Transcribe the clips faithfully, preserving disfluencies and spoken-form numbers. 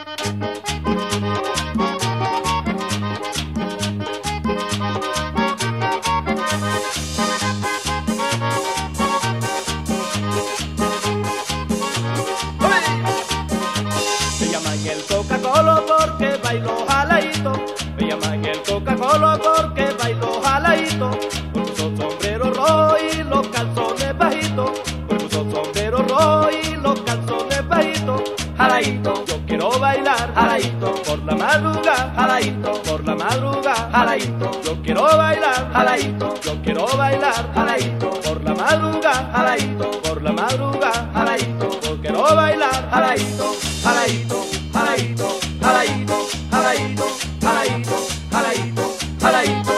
Me llaman el Coca-Cola porque bailo jaladito. Me llaman el Coca-Cola porque bailo jaladito. Con usos sombrero rojo y los calzones bajitos. Con usos sombrero rojo y los calzones bajitos. Jaladito, yo quiero bailar jaladito. Por la madrugada, jaladito. Por la madrugada, jaladito. Yo quiero bailar jaladito. Yo quiero bailar jaladito. Por la madrugada, jaladito. Por la madrugada, jaladito. Yo quiero bailar jaladito. Jaladito, jaladito, jaladito, jaladito, jaladito, jaladito, jaladito.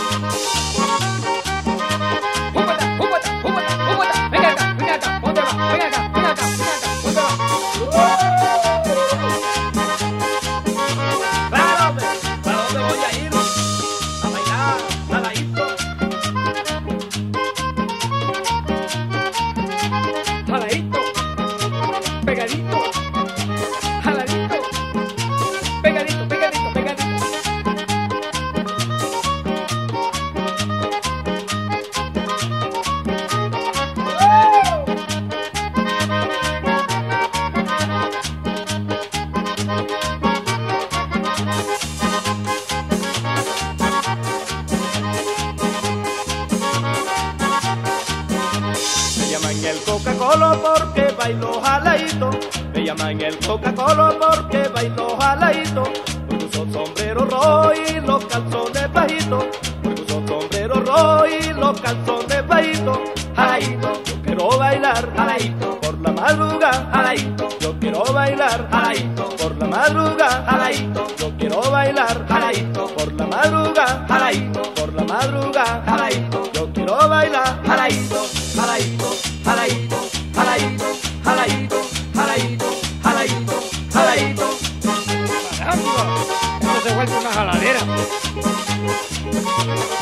Júpata, júpata, júpata, júpata. Venga acá, venga acá, ¿dónde va? Venga acá, venga acá, venga acá, ¿dónde va? Claro, hombre, ¿para dónde voy a ir? A bailar, jaladito. Jaladito, pegadito, jaladito, pegadito, pegadito, pegadito. Me llaman el Coca-Cola porque bailo jaladito. Me llaman el Coca-Cola porque bailo jaladito. Porque uso sombrero rojo y los calzones bajitos. Porque uso sombrero rojo y los calzones bajitos. Jaladito, yo quiero bailar jaladito. Por la madrugada, jaladito. Yo quiero bailar jaladito. Por la madrugada, jaladito. Yo quiero bailar jaladito. Por la madrugada, jaladito. Por la madrugada, jaladito. Yo quiero bailar jaladito. Jaladito, jaladito, jaladito, jaladito, jaladito, jaladito, jaladito. Caramba, esto se vuelve una jaladera.